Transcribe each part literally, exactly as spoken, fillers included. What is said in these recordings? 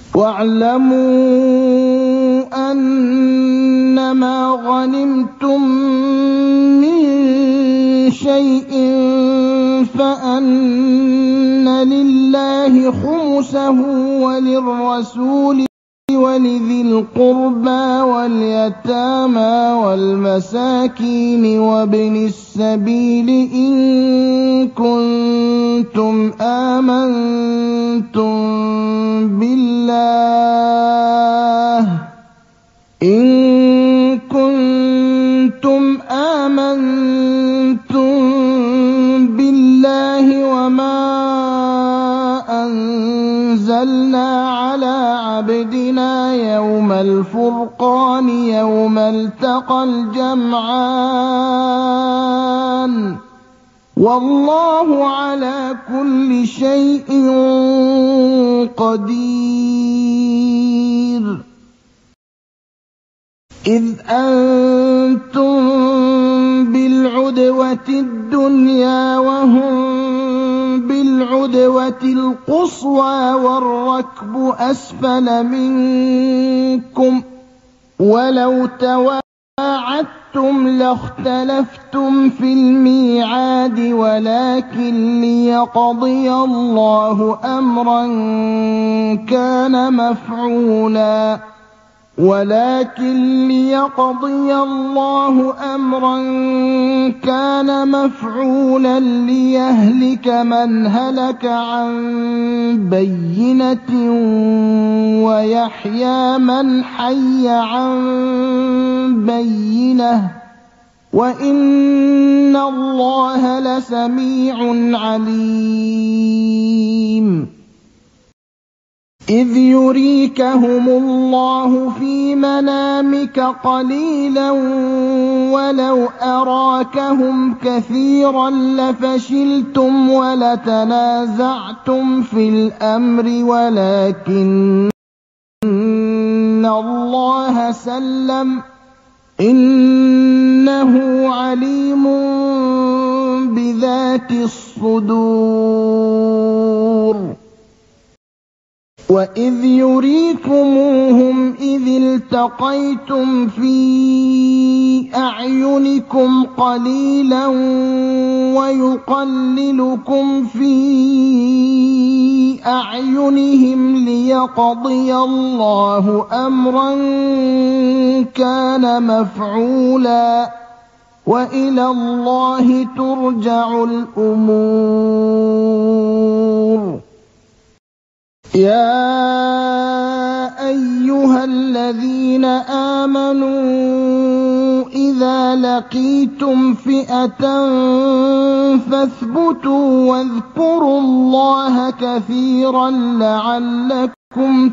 وَاعْلَمُوا أَنَّمَا غَنِمْتُم مِّن شَيْءٍ فَأَنَّ لِلَّهِ خُمُسَهُ وَلِلرَّسُولِ وَلِذِي الْقُرْبَىٰ وَالْيَتَامَىٰ وَالْمَسَاكِينِ وَابْنِ السَّبِيلِ إِن كُنتُمْ آمَنتُم بِاللَّهِ إِن كُنتُمْ آمَنتُم بِاللَّهِ وَمَا أَنزَلْنَا عَلَىٰ عَبْدِنَا يَوْمَ الْفُرْقَانِ يَوْمَ الْتَقَى الْجَمْعَانِ ۗ وَاللَّهُ عَلَىٰ كُلِّ شَيْءٍ قَدِيرٌ إِذْ أَنتُم بِالْعُدْوَةِ الدُّنْيَا وَهُم بِالْعُدْوَةِ الْقُصْوَىٰ وَالرَّكْبُ أَسْفَلَ مِنكُمْ ۚ وَلَوْ تَوَاعَدتُّمْ لَاخْتَلَفْتُمْ فِي الْمِيعَادِ وَلَٰكِن لِّيَقْضِيَ اللَّهُ أَمْرًا كَانَ مَفْعُولًا وَلَٰكِن لِّيَقْضِيَ اللَّهُ أَمْرًا كَانَ مَفْعُولًا لِّيَهْلِكَ مَنْ هَلَكَ عَن بَيِّنَةٍ وَيَحْيَىٰ مَنْ حَيَّ عَن بَيِّنَةٍ ۗ وَإِنَّ اللَّهَ لَسَمِيعٌ عَلِيمٌ إِذْ يُرِيكَهُمُ اللَّهُ فِي مَنَامِكَ قَلِيلًا وَلَوْ أَرَاكَهُمْ كَثِيرًا لَّفَشِلْتُمْ وَلَتَنَازَعْتُمْ فِي الْأَمْرِ وَلَٰكِنَّ اللَّهَ سَلَّمَ ۗ إِنَّهُ عَلِيمٌ بِذَاتِ الصُّدُورِ وَإِذْ يُرِيكُمُوهُمْ إِذِ الْتَقَيْتُمْ فِي أَعْيُنِكُمْ قَلِيلًا وَيُقَلِّلُكُمْ فِي أَعْيُنِهِمْ لِيَقْضِيَ اللَّهُ أَمْرًا كَانَ مَفْعُولًا ۗ وَإِلَى اللَّهِ تُرْجَعُ الْأُمُورُ يَا أَيُّهَا الَّذِينَ آمَنُوا إِذَا لَقِيتُمْ فِئَةً فَاثْبُتُوا وَاذْكُرُوا اللَّهَ كَثِيرًا لَّعَلَّكُمْ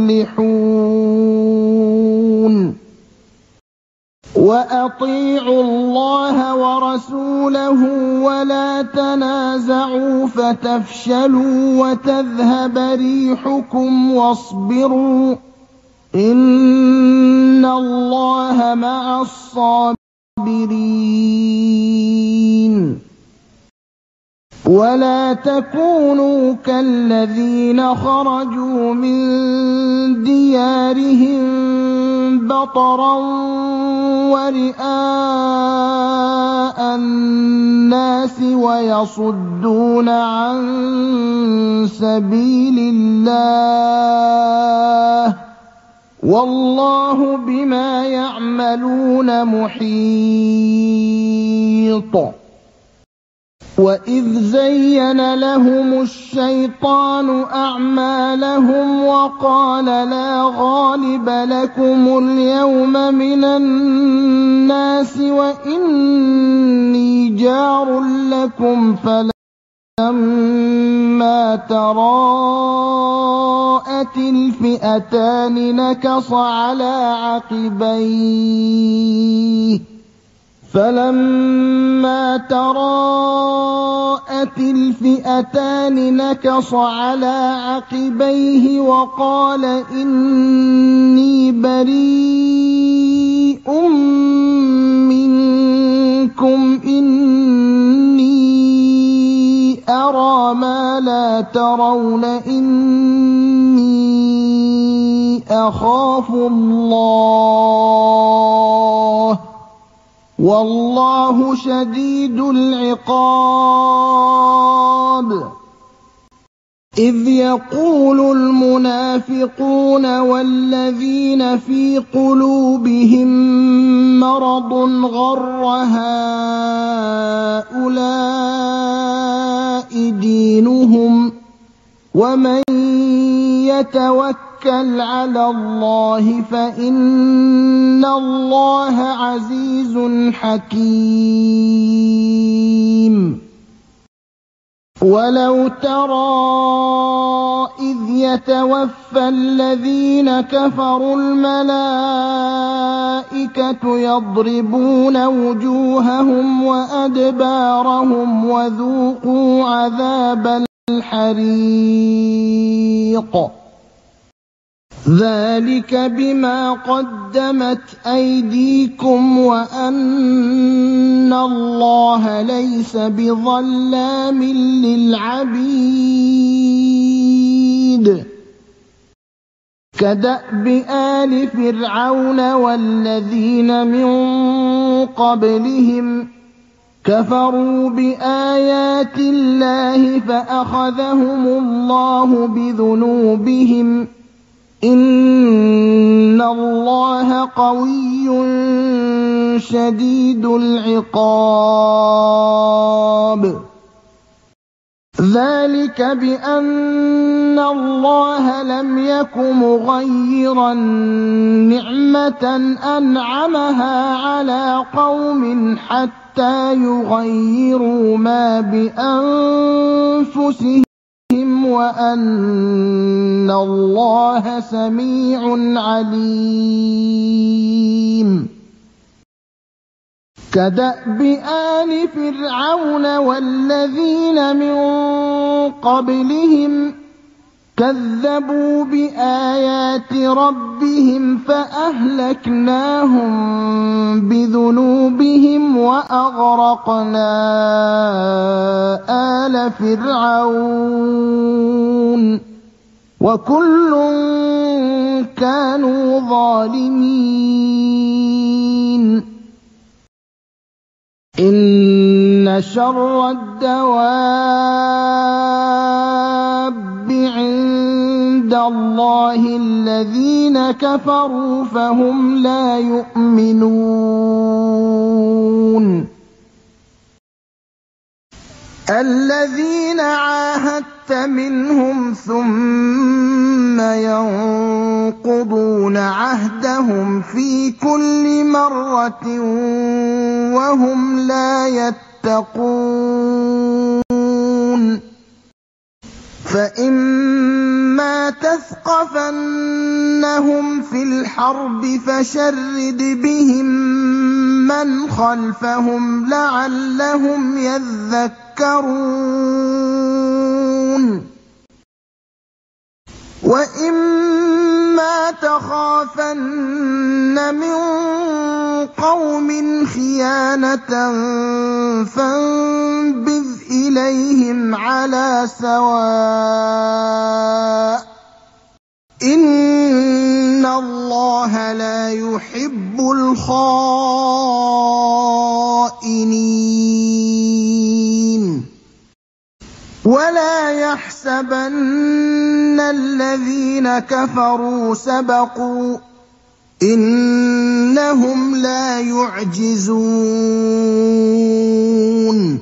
تُفْلِحُونَ وَأَطِيعُوا اللَّهَ وَرَسُولَهُ وَلَا تَنَازَعُوا فَتَفْشَلُوا وَتَذْهَبَ رِيحُكُمْ وَاصْبِرُوا ۚ إِنَّ اللَّهَ مَعَ الصَّابِرِينَ وَلَا تَكُونُوا كَالَّذِينَ خَرَجُوا مِن دِيَارِهِم بَطَرًا وَرِئَاءَ النَّاسِ وَيَصُدُّونَ عَن سَبِيلِ اللَّهِ ۗ وَاللَّهُ بِمَا يَعْمَلُونَ مُحِيطٌ وَإِذْ زَيَّنَ لَهُمُ الشَّيْطَانُ أَعْمَالَهُمْ وَقَالَ لَا غَالِبَ لَكُمُ الْيَوْمَ مِنَ النَّاسِ وَإِنِّي جَارٌ لَّكُمْ فَلَمَّا تَرَاءَتِ الْفِئَتَانِ نَكَصَ عَلَىٰ عَقِبَيْهِ فَلَمَّا تَرَاءَتِ الْفِئَتَانِ نَكَصَ عَلَىٰ عَقِبَيْهِ وَقَالَ إِنِّي بَرِيءٌ مِّنكُمْ إِنِّي أَرَىٰ مَا لَا تَرَوْنَ إِنِّي فأخافوا الله والله شديد العقاب. إذ يقول المنافقون والذين في قلوبهم مرض غر هؤلاء دينهم ومن يتوكل على الله فإن الله عزيز حكيم. ولو ترى إذ يتوفى الذين كفروا الملائكة يضربون وجوههم وأدبارهم وذوقوا عذاب الحريق ذلك بما قدمت أيديكم وأن الله ليس بظلام للعبيد. كدأب آل فرعون والذين من قبلهم كفروا بآيات الله فأخذهم الله بذنوبهم إن الله قوي شديد العقاب. ذلك بأن الله لم يك مغيرا نعمة أنعمها على قوم حتى يغيروا ما بأنفسهم وأن الله سميع عليم. كدأب آل فرعون والذين من قبلهم كذبوا بآيات ربهم فأهلكناهم بذنوبهم وأغرقنا آل فرعون وكل كانوا ظالمين. إن شر الدواب عند الله الذين كفروا فهم لا يؤمنون. الذين عاهدت منهم ثم ينقضون عهدهم في كل مرة وهم لا يتقون. فإما تثقفنهم في الحرب فشرد بهم من خلفهم لعلهم يذكرون. وإما تخافن من قوم خيانة فانبذ إليهم على سواء إن الله لا يحب الخائنين. ولا يحسبن الذين كفروا سبقوا إنهم لا يعجزون.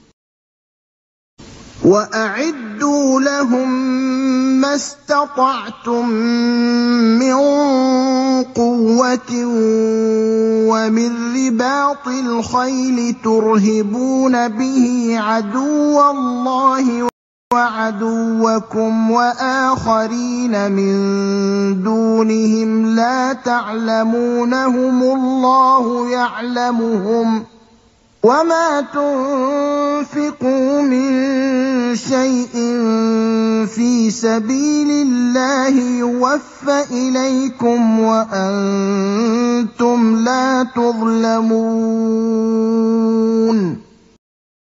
وأعدوا لهم ما استطعتم من قوة ومن رباط الخيل ترهبون به عدو الله وعدوكم وآخرين من دونهم لا تعلمونهم الله يعلمهم وما تنفقوا من شيء في سبيل الله يوفى إليكم وأنتم لا تظلمون.